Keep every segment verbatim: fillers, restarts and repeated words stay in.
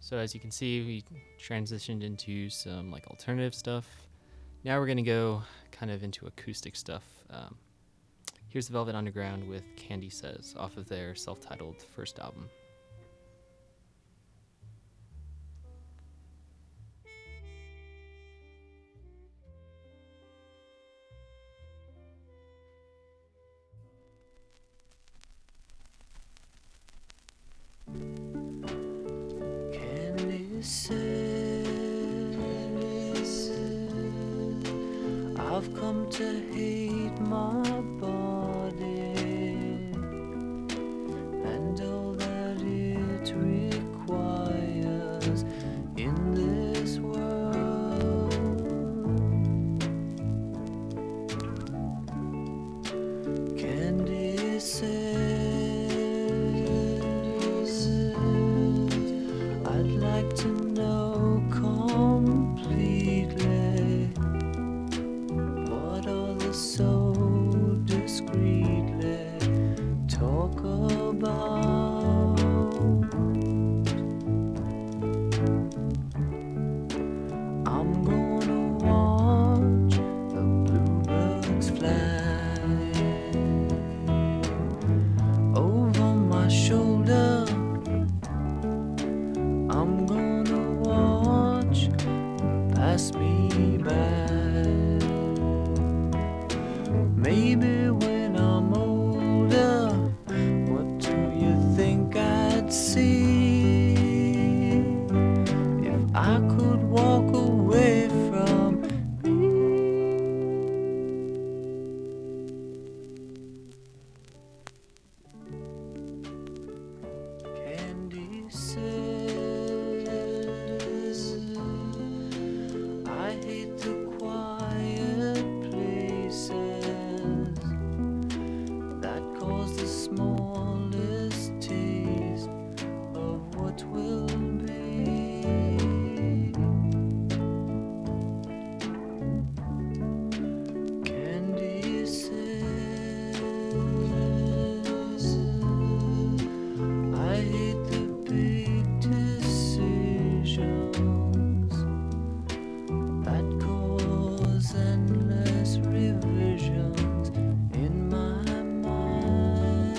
So as you can see, we transitioned into some like alternative stuff. Now we're gonna go kind of into acoustic stuff. Um, here's the Velvet Underground with Candy Says off of their self-titled first album. Candy says, I've come to hate my body and all that it requires in this world. Candy says, I'd like to know completely what others so discreetly talk about. I'm gonna watch the bluebirds fly over my shoulder. I'm gonna watch them pass me by. Maybe when I'm older, what do you think I'd see if I could walk away from me? Candy says, I hate the quiet places that cause the smallest taste of what will be. Candy says, I hate the big decisions that cause endless revisions in my mind.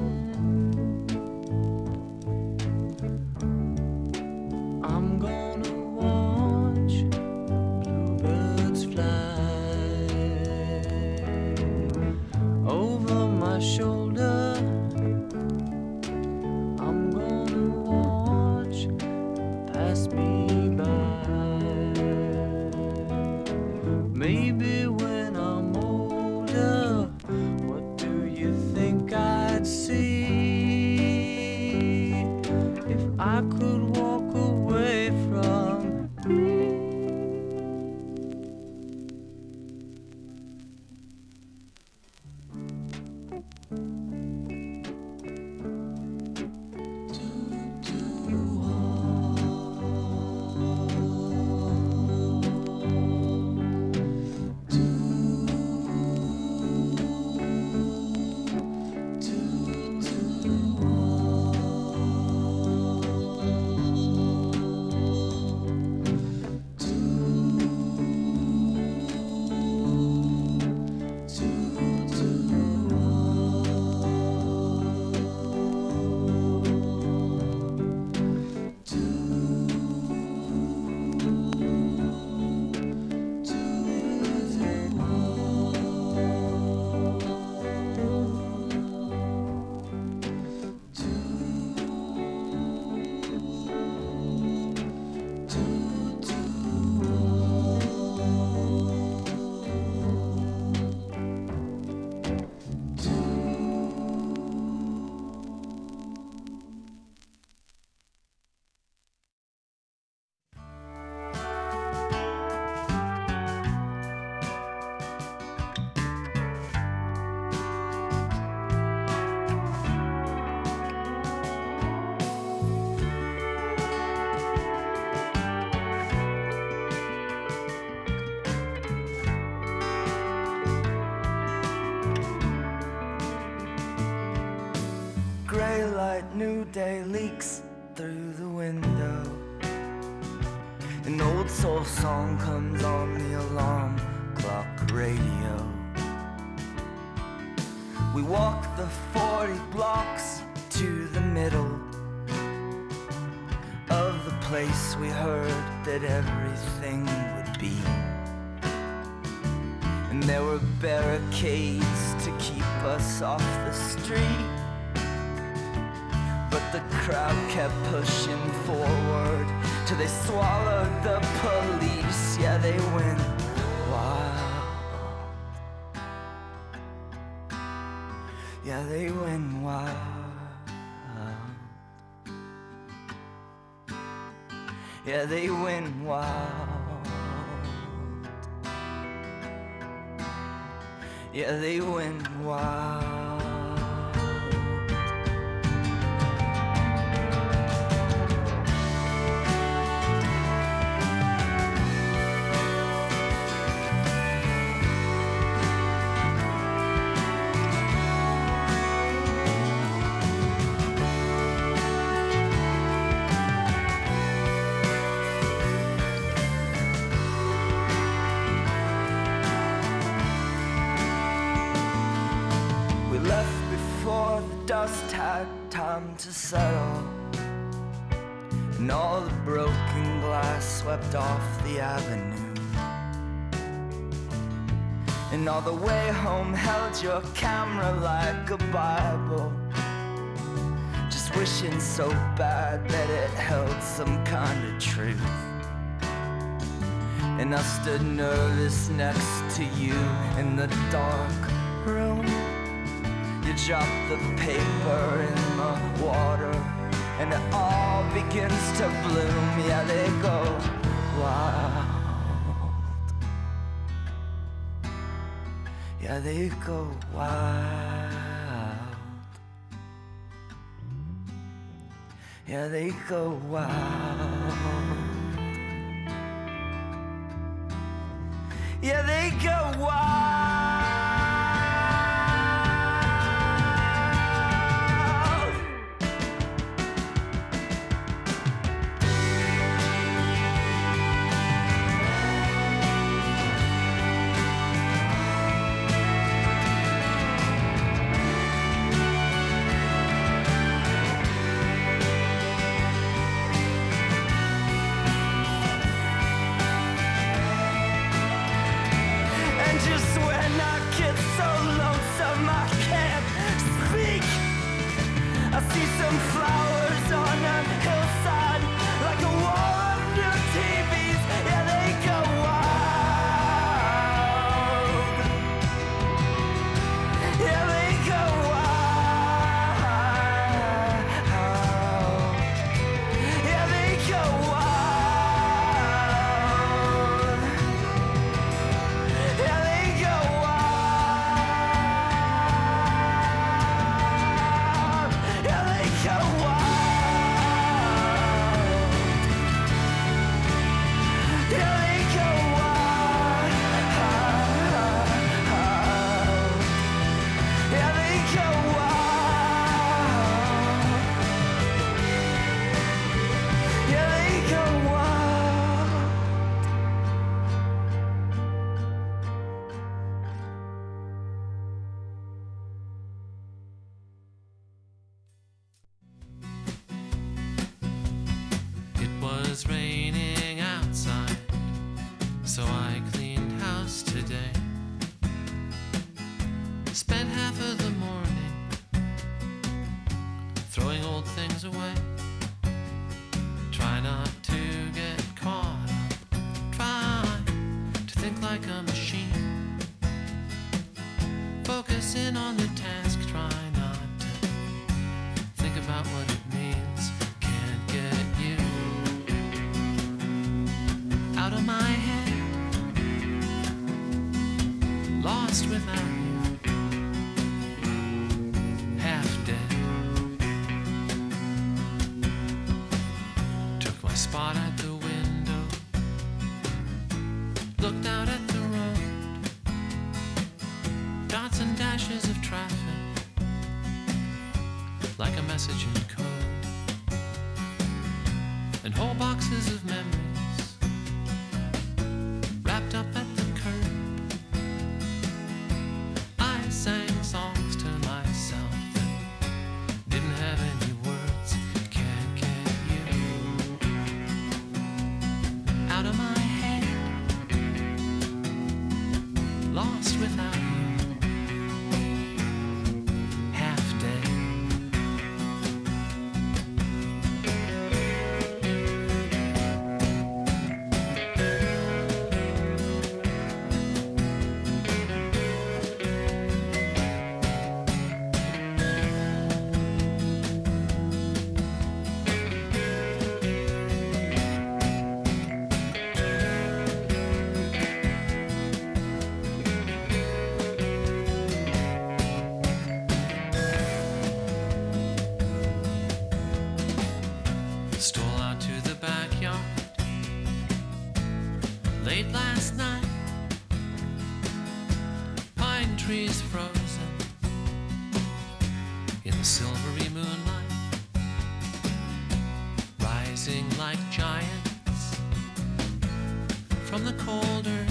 I'm gonna watch bluebirds fly over my shoulder. I'm gonna watch pass me by. Maybe when I'm older, what do you think I'd see if I could walk away from me? Gray light, new day leaks through the window. An old soul song comes on the alarm clock radio. We walk the forty blocks to the middle of the place we heard that everything would be. And there were barricades to keep us off the street, but the crowd kept pushing forward till they swallowed the police. Yeah, they went wild. Yeah, they went wild. Yeah, they went wild. Yeah, they went wild. Dust had time to settle, and all the broken glass swept off the avenue. And all the way home held your camera like a Bible, just wishing so bad that it held some kind of truth. And I stood nervous next to you in the dark room. You drop the paper in the water, and it all begins to bloom. Yeah, they go wild. Yeah, they go wild. Yeah, they go wild. Yeah, they go wild. Some flowers on a hillside, like a wall of new T Vs. Yeah, they go wild. Yeah, they go wild. Yeah, they go wild. Yeah, they go wild. Yeah, they go wild. Yeah, they go wild. Yeah, they go wild. Yeah, they go wild. It was raining outside, so I cleaned house today. Spent half of the morning throwing old things away. Try not to get caught up, try to think like a machine. Focus in on the task, try not to think about what it means. Can't get you out of my head, lost without you, half dead. Took my spot at the window, looked out at the road, dots and dashes of traffic, like a message in code, and whole boxes of memories out of my head, lost without you, half dead. Stole out to the backyard late last night. Pine trees frozen in the silvery moonlight, rising like giants from the cold earth.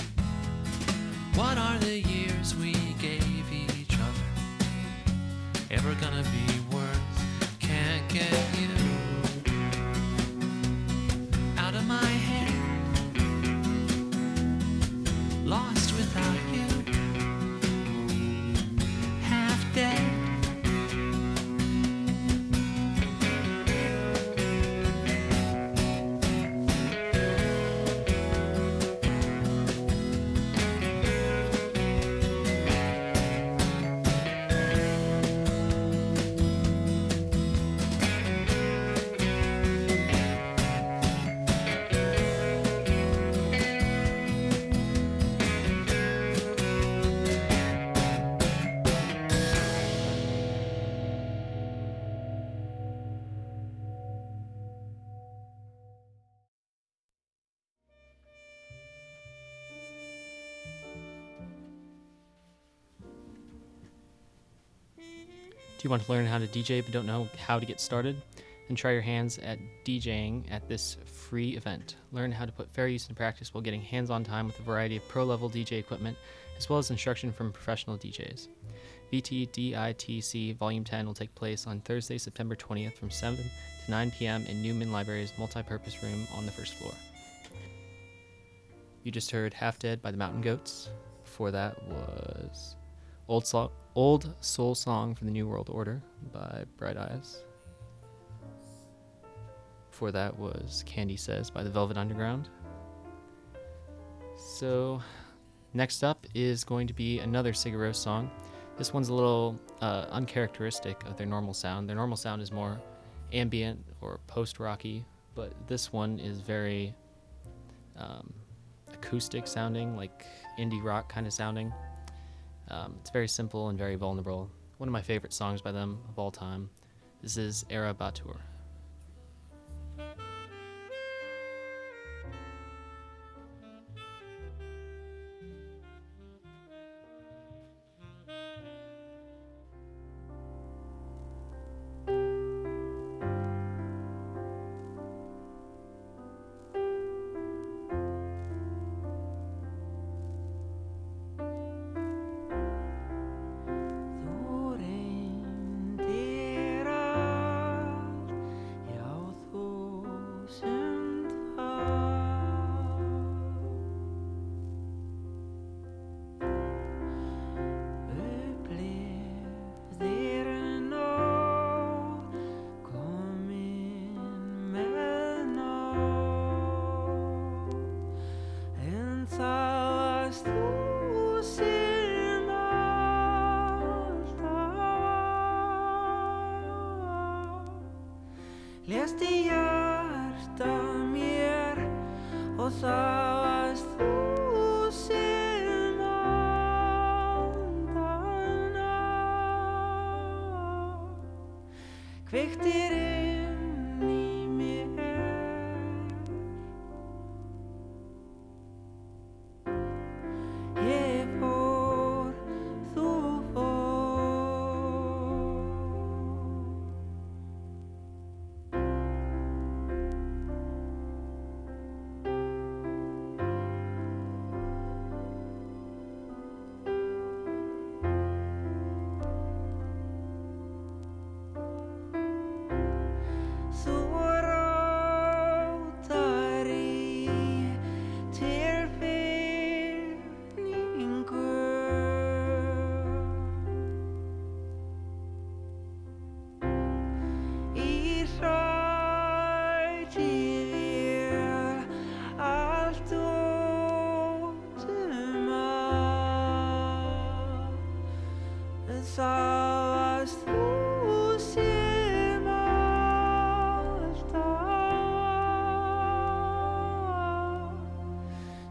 What are the years we gave each other ever gonna be worth? Can't get you out of my head, lost without you, half dead. Do you want to learn how to D J but don't know how to get started? Then try your hands at DJing at this free event. Learn how to put fair use into practice while getting hands-on time with a variety of pro-level D J equipment, as well as instruction from professional D Js. V T D I T C Volume ten will take place on Thursday, September twentieth from seven to nine p.m. in Newman Library's multi-purpose room on the first floor. You just heard Half Dead by the Mountain Goats. Before that was Old, so- Old Soul Song from the New World Order by Bright Eyes. Before that was Candy Says by the Velvet Underground. So next up is going to be another Sigur Rós song. This one's a little uh, uncharacteristic of their normal sound. Their normal sound is more ambient or post-rocky, but this one is very um, acoustic sounding, like indie rock kind of sounding. Um, it's very simple and very vulnerable. One of my favorite songs by them of all time. This is Era Batur. Þú reyndir allt, já þúsund fall. Upplifðir nóg, komin með nóg, en það varst þú sem alltaf lést í hjarta mér og það varst þú sem andan á kveiktir inn í mér. Ég fór, þú fór.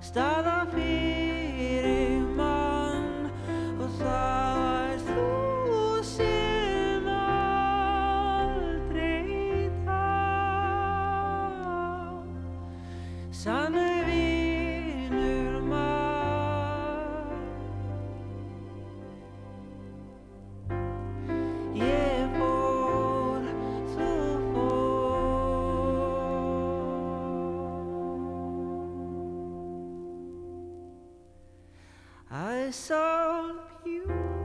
staða fyrir mann og það var þú sem aldrei tap sannur vinur mann ég fór þú fór I saw you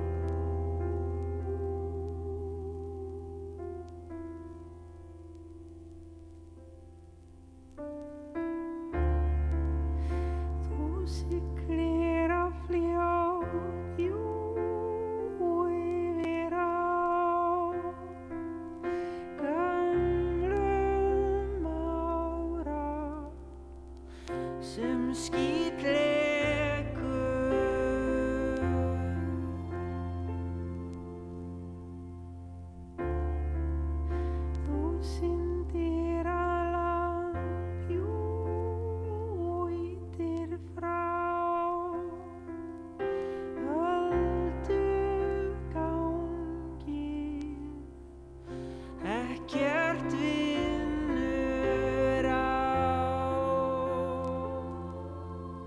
þú siglir á fljót jú yfir á gamlum ára sem skítlekur þú syndir að lampjú ítir frá ölduganginn ekkert vinnur á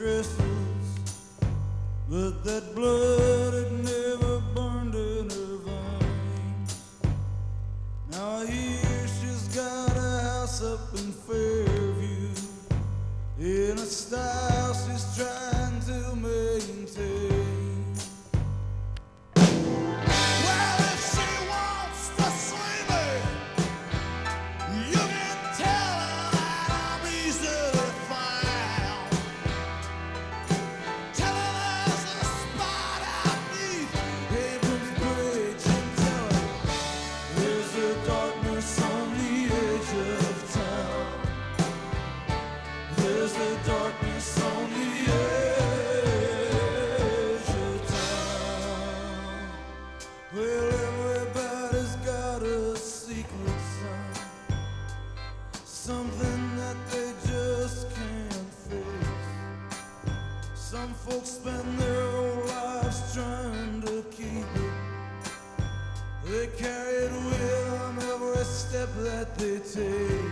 distresses, but that blood had never burned in her veins. Now I hear she's got a house up in Fairview, in a style she's trying to maintain. Well, if she wants to see me, you can tell her that I'm easily found. Tell her there's a spot out neath Abrams Bridge, and tell her there's a darkness on the edge of town. There's a darkness on the edge of town. Well, everybody's got a secret sign, something that they just can't face. Some folks spend their whole lives trying to keep it. They carry it with them every step that they take.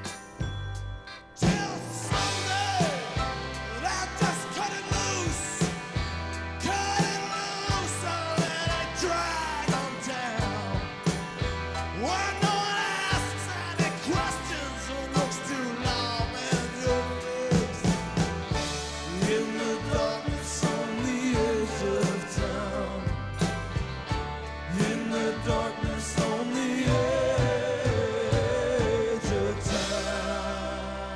Till someday they'll just cut it loose, cut it loose and let it drag them down. When no one asks any questions or looks too long in your face, in the darkness on the edge of town, in the darkness on the edge of town.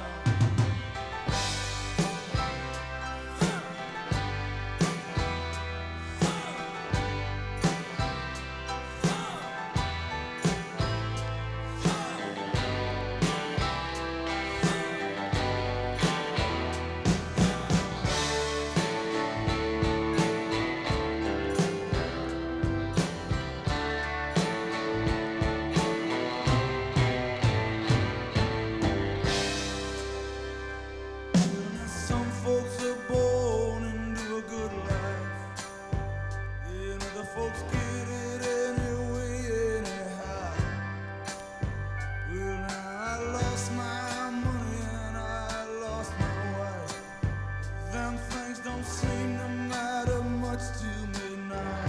Some folks are born into a good life, and other folks get it anyway, anyhow. Well, now I lost my money and I lost my wife. Them things don't seem to matter much to me now.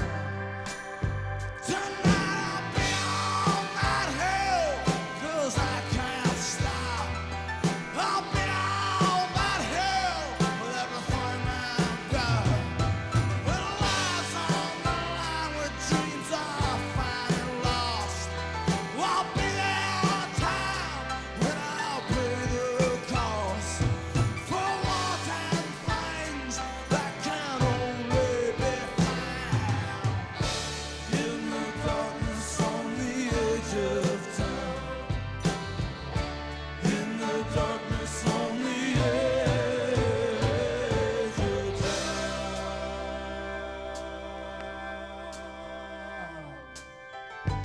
Tonight I'll be on that hill, 'cause I can't stop. I'll be on that hill with everything I've got. With lives on the line, with dreams are finally lost. I'll be there on time when I'll pay the cost for wanting things that can only be found in the darkness on the edge of town. In the darkness on the edge of town.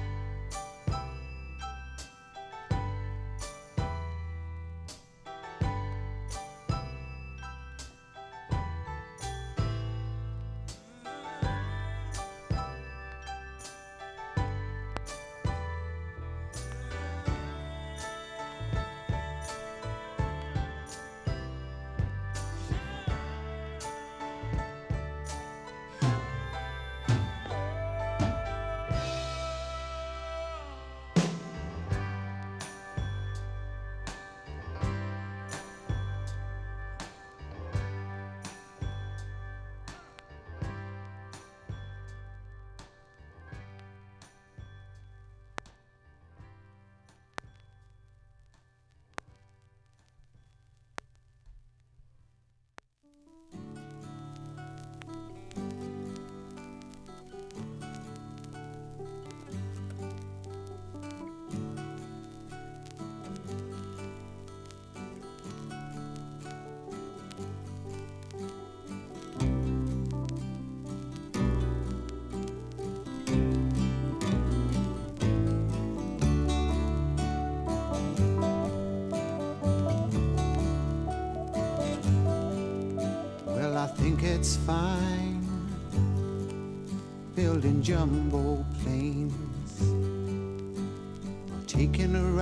Well, I think it's fine building jumbo planes, or taking a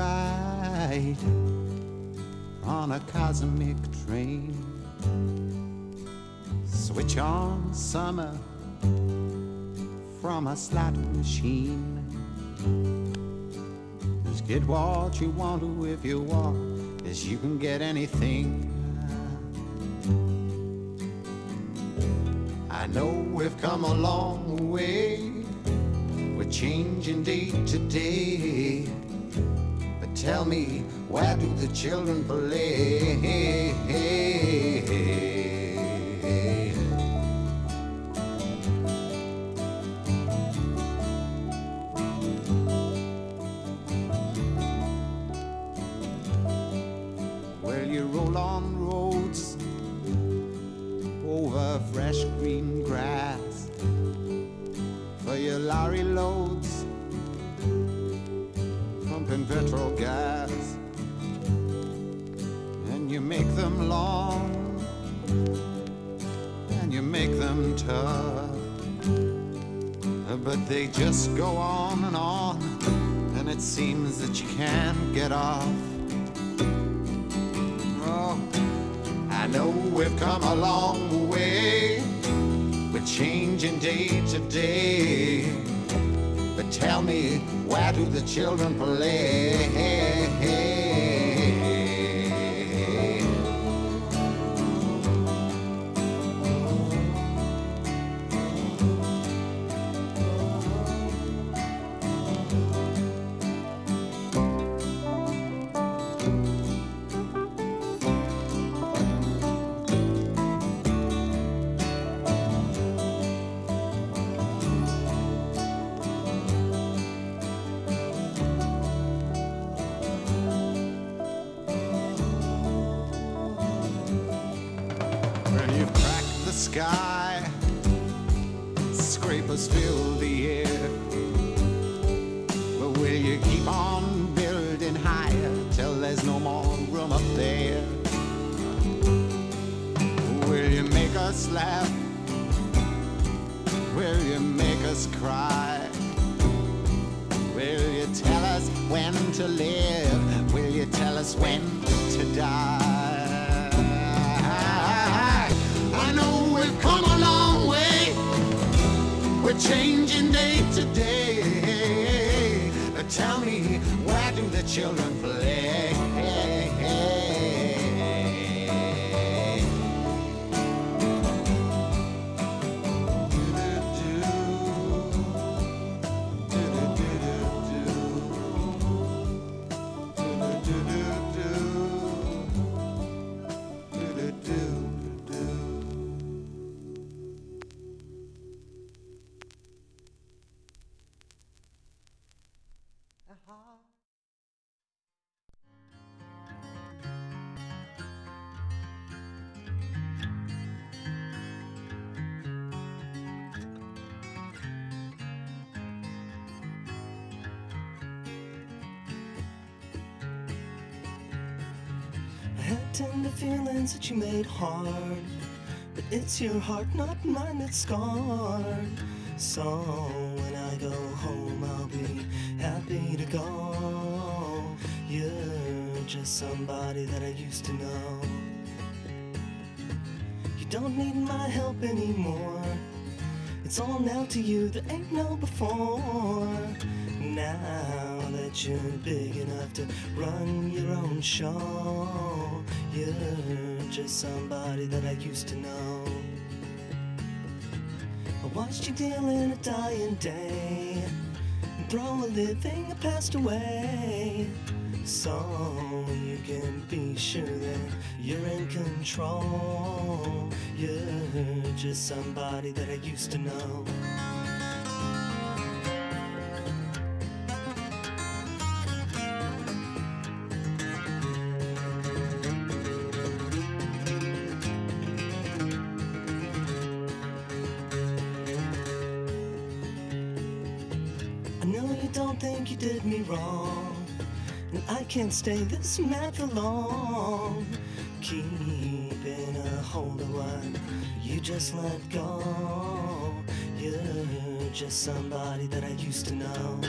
ride on a cosmic train. Switch on summer from a slot machine. Just get what you want to if you want, as you can get anything. I know we've come a long way, we're changing day to day. But tell me, where do the children play? Well, you roll on roads over fresh green grass for your lorry loads, pumping petrol gas, and you make them long and you make them tough, but they just go on and on, and it seems that you can't get off. Oh, I know we've come a long way, we're changing day to day. But tell me, where do the children play? Sky, scrapers fill the air, but will you keep on building higher till there's no more room up there? Will you make us laugh? Will you make us cry? Will you tell us when to live? Will you tell us when to die? I know we've come a long way, we're changing day to day. But tell me, where do the children play? Tender feelings that you made hard, but it's your heart, not mine, that's scarred. So when I go home, I'll be happy to go. You're just somebody that I used to know. You don't need my help anymore, it's all now to you, there ain't no before. Now that you're big enough to run your own show, you're just somebody that I used to know. I watched you deal in a dying day and throw a living that passed away, so you can be sure that you're in control. You're just somebody that I used to know. Think you did me wrong, and I can't stay this mad for long. Keeping a hold of what you just let go. You're just somebody that I used to know.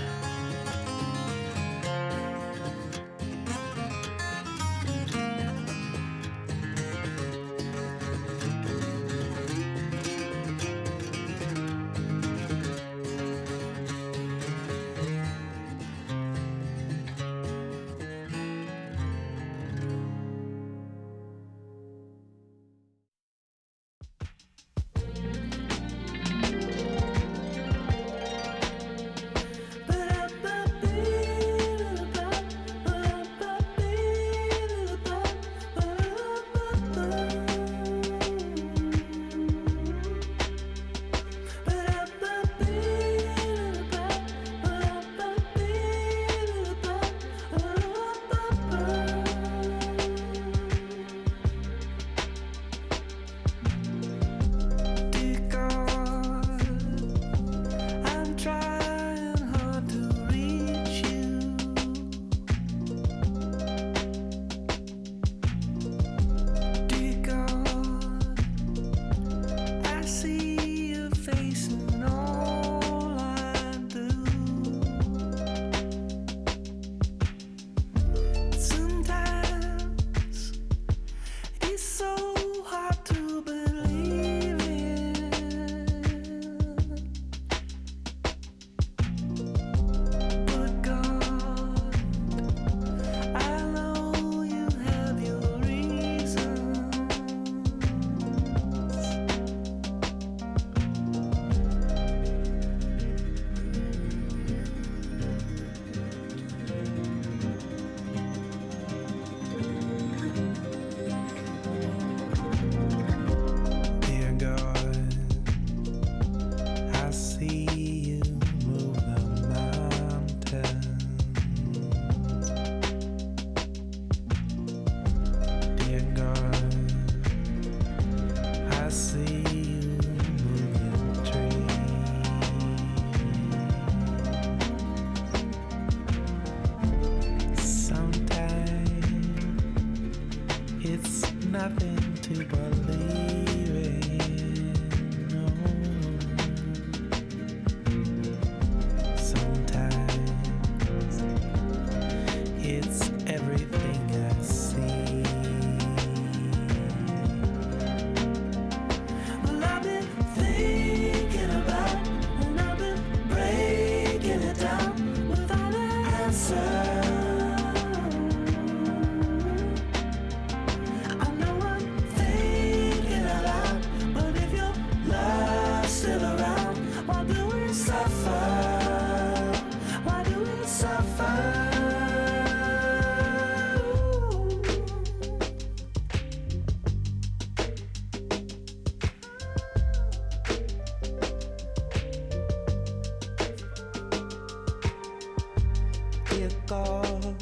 God,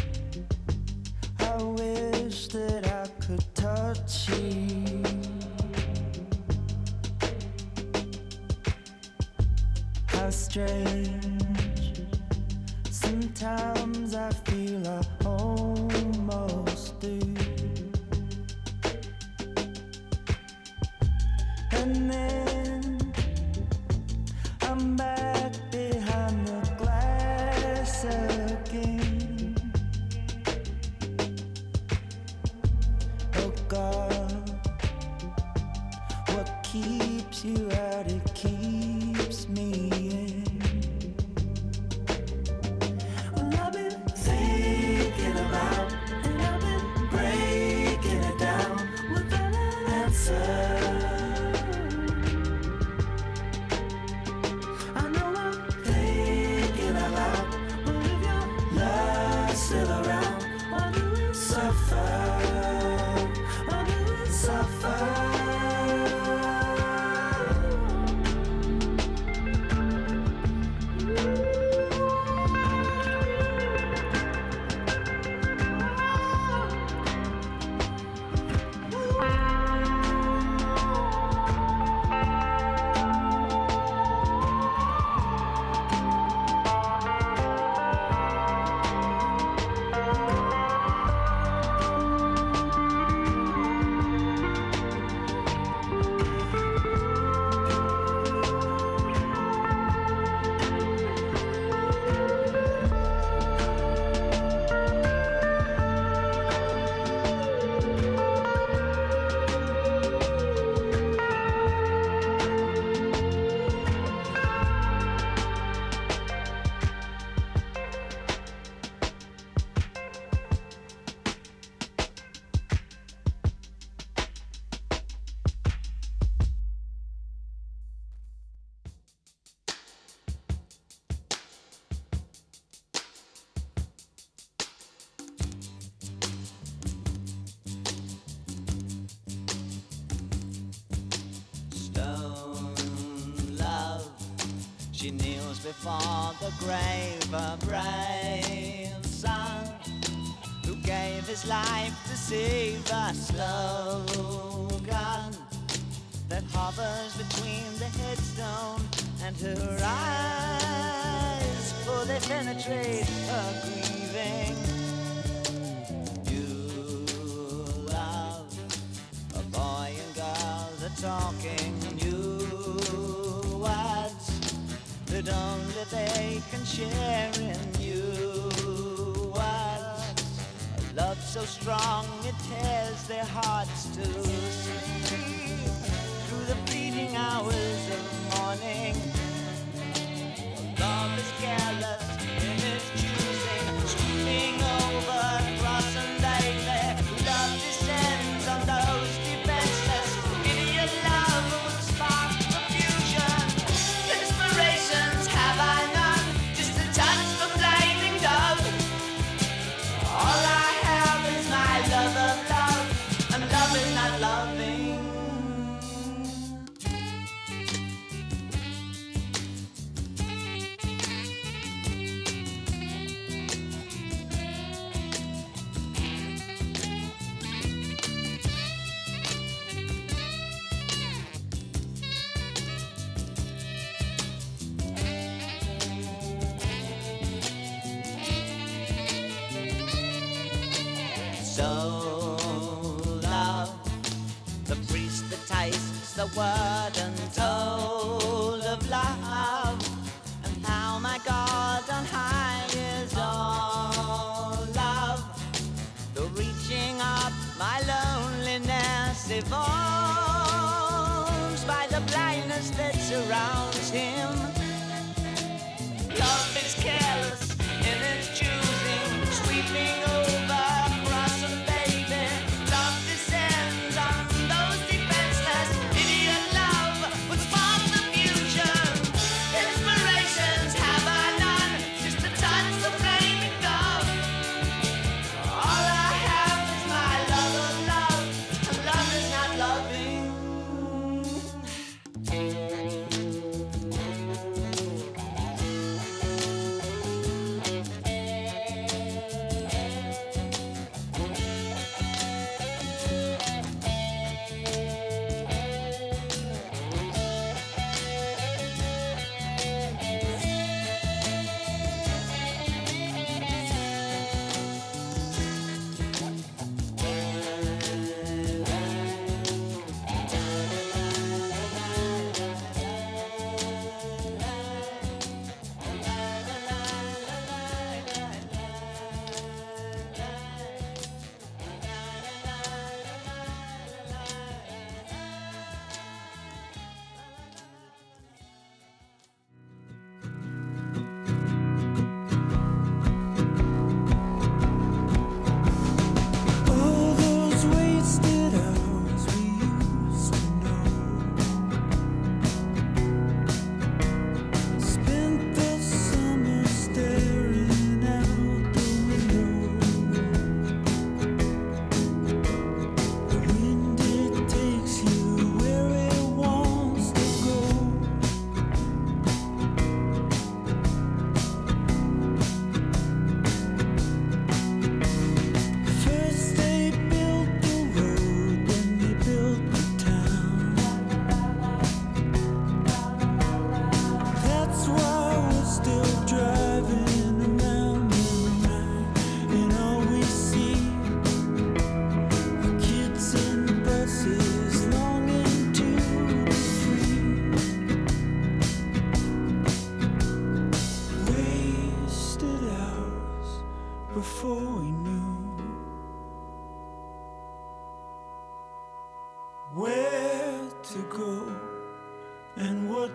I wish that I could touch you. How strange, sometimes I feel I almost do. And then I'm back behind the glass again. Oh God, what keeps you out? It keeps me in. Well, I've been thinking about, and I've been breaking it down without an answer. I know I'm thinking aloud, but if your love's still around, why do we suffer? Why do we suffer? Stone love, she kneels before the grave, a brave son who gave his life to save a slogan that hovers between the headstone and her eyes, for they penetrate her grieving. You love, a boy and girl, the talking new words that only they can share in you words. A love so strong it tears their hearts to sleep through the fleeting hours of morning. Love is careless in its choosing, sweeping over cross and daily. Love descends on those defenseless. Idiot love would spark confusion. Inspirations have I none, just a touch of flaming dove. All I have is my love of love, and love is not loving. So love, the priest that tastes the word untold of love, and how my God on high is all love. The reaching up my loneliness evolves by the blindness that surrounds him. Love is careless in its choosing, sweeping over cross and baby. Love descends on those defenseless. Idiot love would spark the fusion.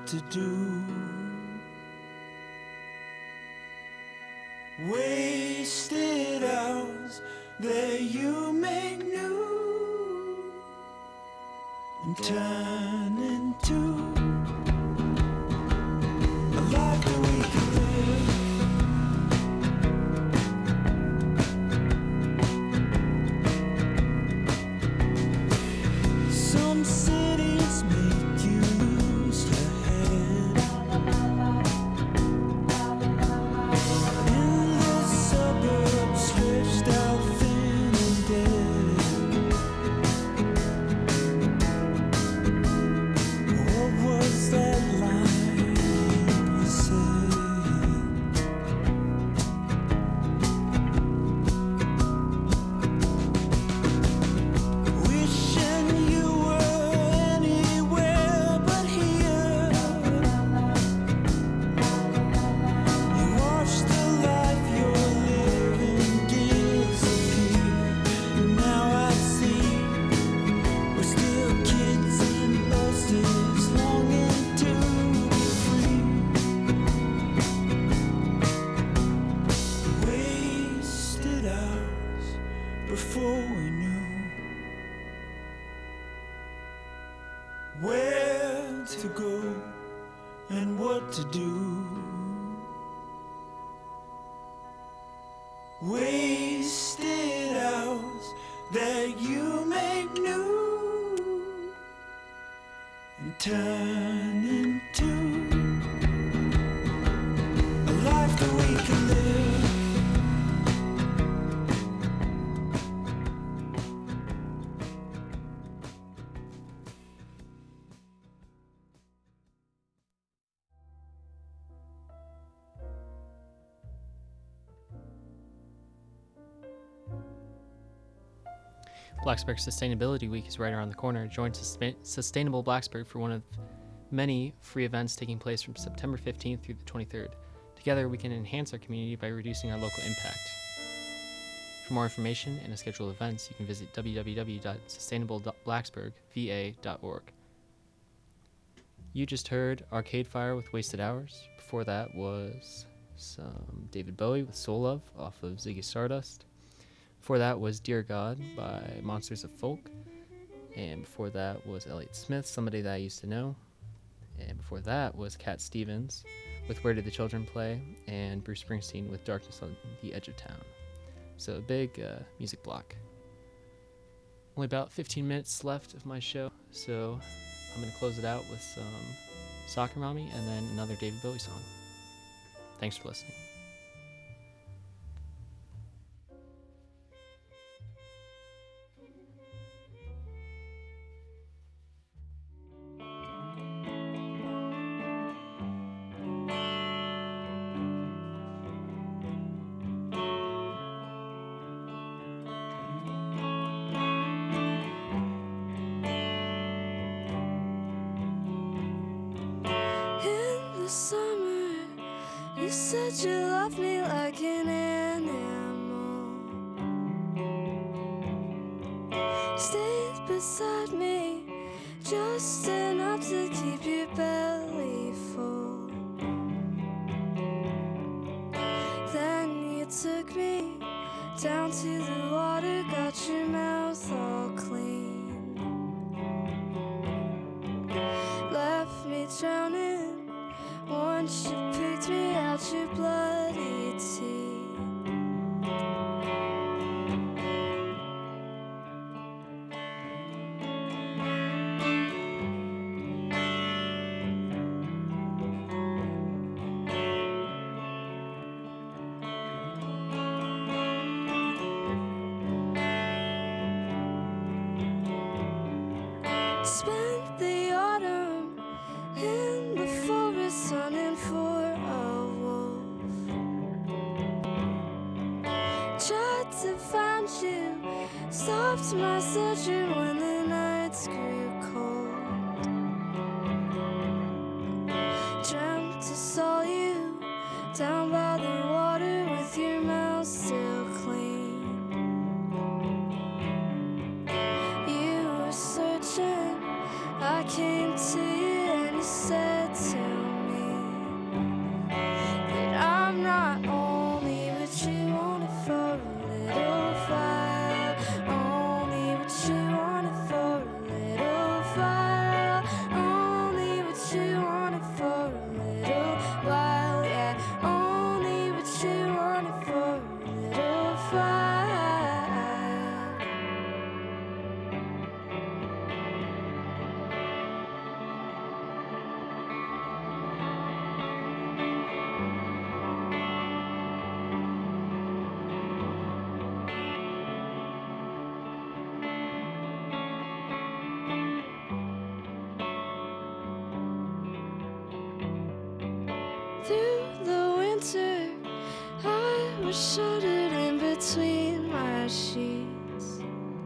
what to do. Wasted hours that you make new and turn into a life that we can live. Some cities make you lose your head. In the suburbs, stretched out thin and dead. What was that line you said? Wishing you were anywhere but here. You watch the life you're living disappear. And now I see we're still kids in buses longing to be free. Wasted hours before we knew where to go and what to do. Wasted hours that you make new and turn into a life that we can live. Blacksburg Sustainability Week is right around the corner. Join Susma- Sustainable Blacksburg for one of many free events taking place from September fifteenth through the twenty-third. Together, we can enhance our community by reducing our local impact. For more information and to schedule events, you can visit w w w dot sustainable blacksburg v a dot org. You just heard Arcade Fire with Wasted Hours. Before that was some David Bowie with Soul Love off of Ziggy Stardust. Before that was Dear God by Monsters of Folk. And before that was Elliott Smith, Somebody That I Used to Know. And before that was Cat Stevens with Where Did the Children Play? And Bruce Springsteen with Darkness on the Edge of Town. So a big uh, music block. Only about fifteen minutes left of my show, so I'm going to close it out with some Soccer Mommy and then another David Bowie song. Thanks for listening. In the summer, you said you loved me like an animal. Stayed beside me just enough to keep your belly full. Then you took me down to the water, got your mouth all clean. Left me drowning once you picked me out your bloody teeth. Spent the autumn in the forest hunting for a wolf. Tried to find you, stopped my searching when the nights grew cold. Dreamt I saw you down by the water with your mouth still clean. You were searching, I came to you and you said to through the winter. I was shuttered in between my sheets.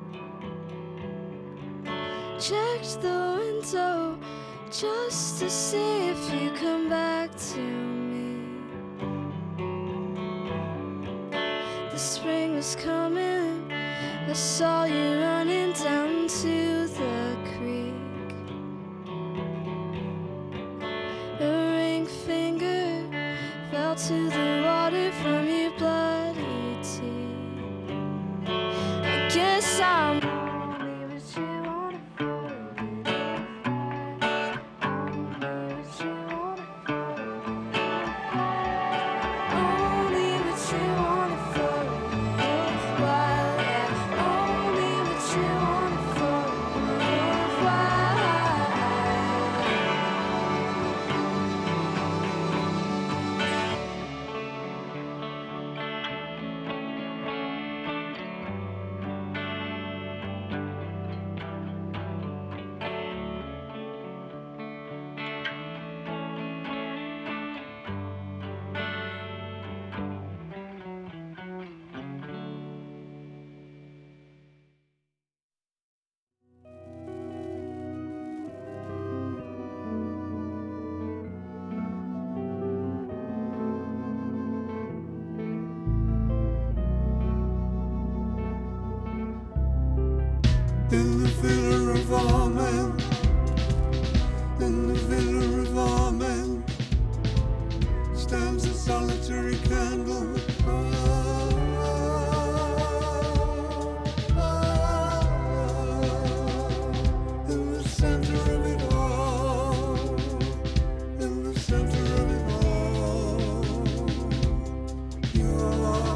Checked the window just to see if you come back to me. The spring was coming, I saw you running down to the creek. A ring finger fell to the water from your bloody teeth. I guess I'm only what you wanted for only what you wanted for a little while, yeah. Only what you wanted for a little while. In the villa of all men, in the villa of all men, stands a solitary candle. Ah, ah, ah, in the center of it all, in the center of it all, you're mine.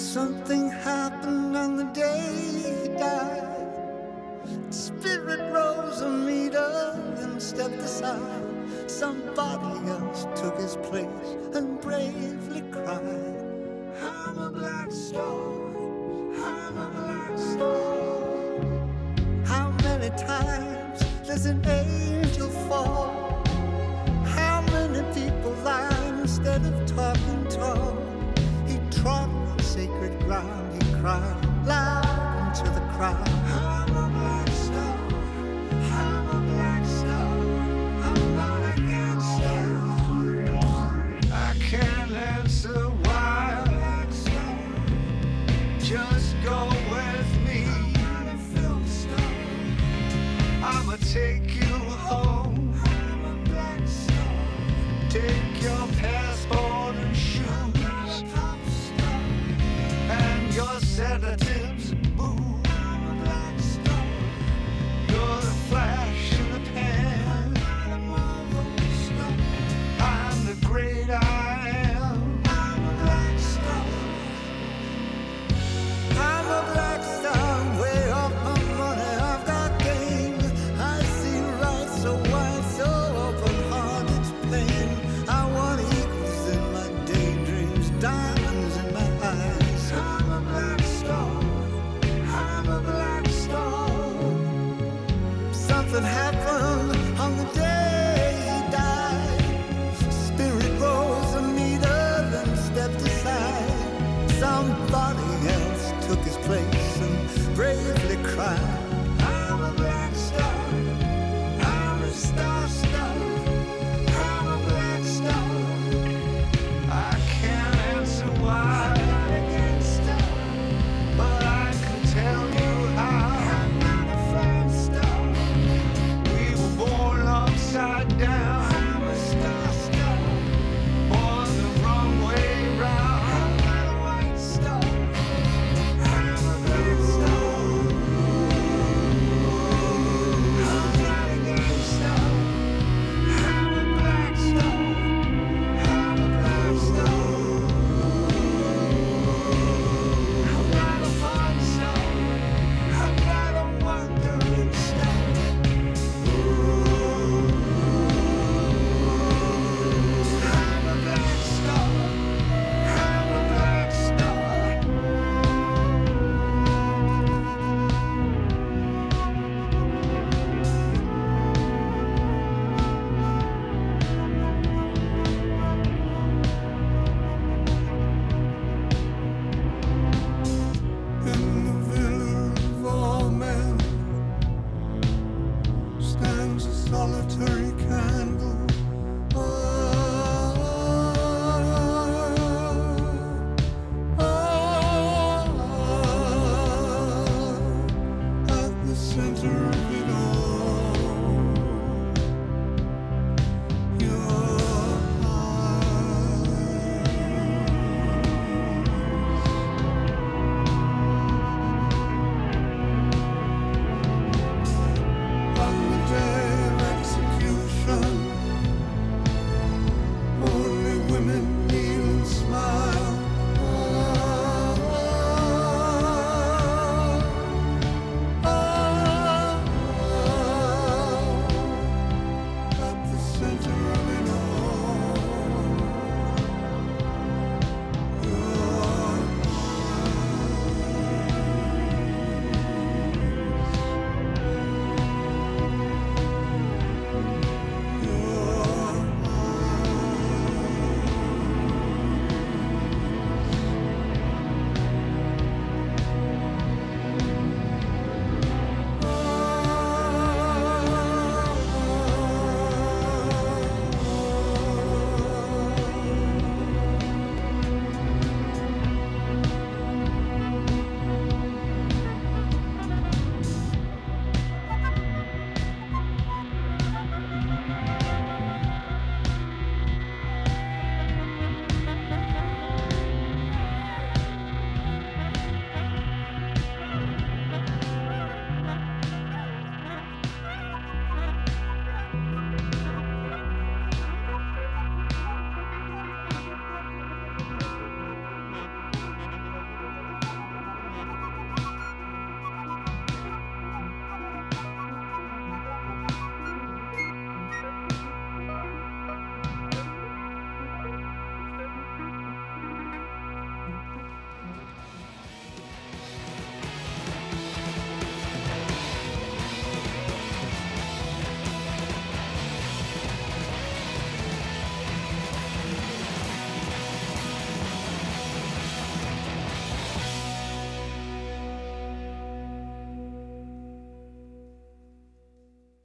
Something happened on the day he died. Spirit rose a meter, then stepped aside. Somebody else took his place and bravely cried, I'm a black star, I'm a black star. How many times does an angel fall? How many people lie instead of talking tall? He trod on sacred ground, he cried loud into the crowd, I'm a black star, I'm a black star, I'm not a gangster. I can't answer why, black star. Just go with me, I'm a film star. I'ma take you home, I'm a black star. Take your passport and shoes and your sedatives, boo. I'm a black star. You're the flash in the pan. I'm I'm the great I am. I'm a black star. I'm a black star. Way off my money, I've got game. I see right so wide, so open heart, it's plain. I want eagles in my daydreams, diamonds in my eyes. I'm a black star. I'm a black star. Something happened on the day he died. Spirit rose a meter, then stepped aside. Somebody else took his place and bravely cried, I'm a black star. I'm a star star. I'm a black star. I can't answer why, but I can tell you how. I'm not a flying star. We were born upside down. I'm a star star. Born the wrong way round. I'm not a white star. I'm a black star. I'm not a gangster. I'm a black star. I'm a black star. I'm not a fun star. I'm not a wandering star. I'm a black star. I'm a black star. In the village of all men stands a solitary candle.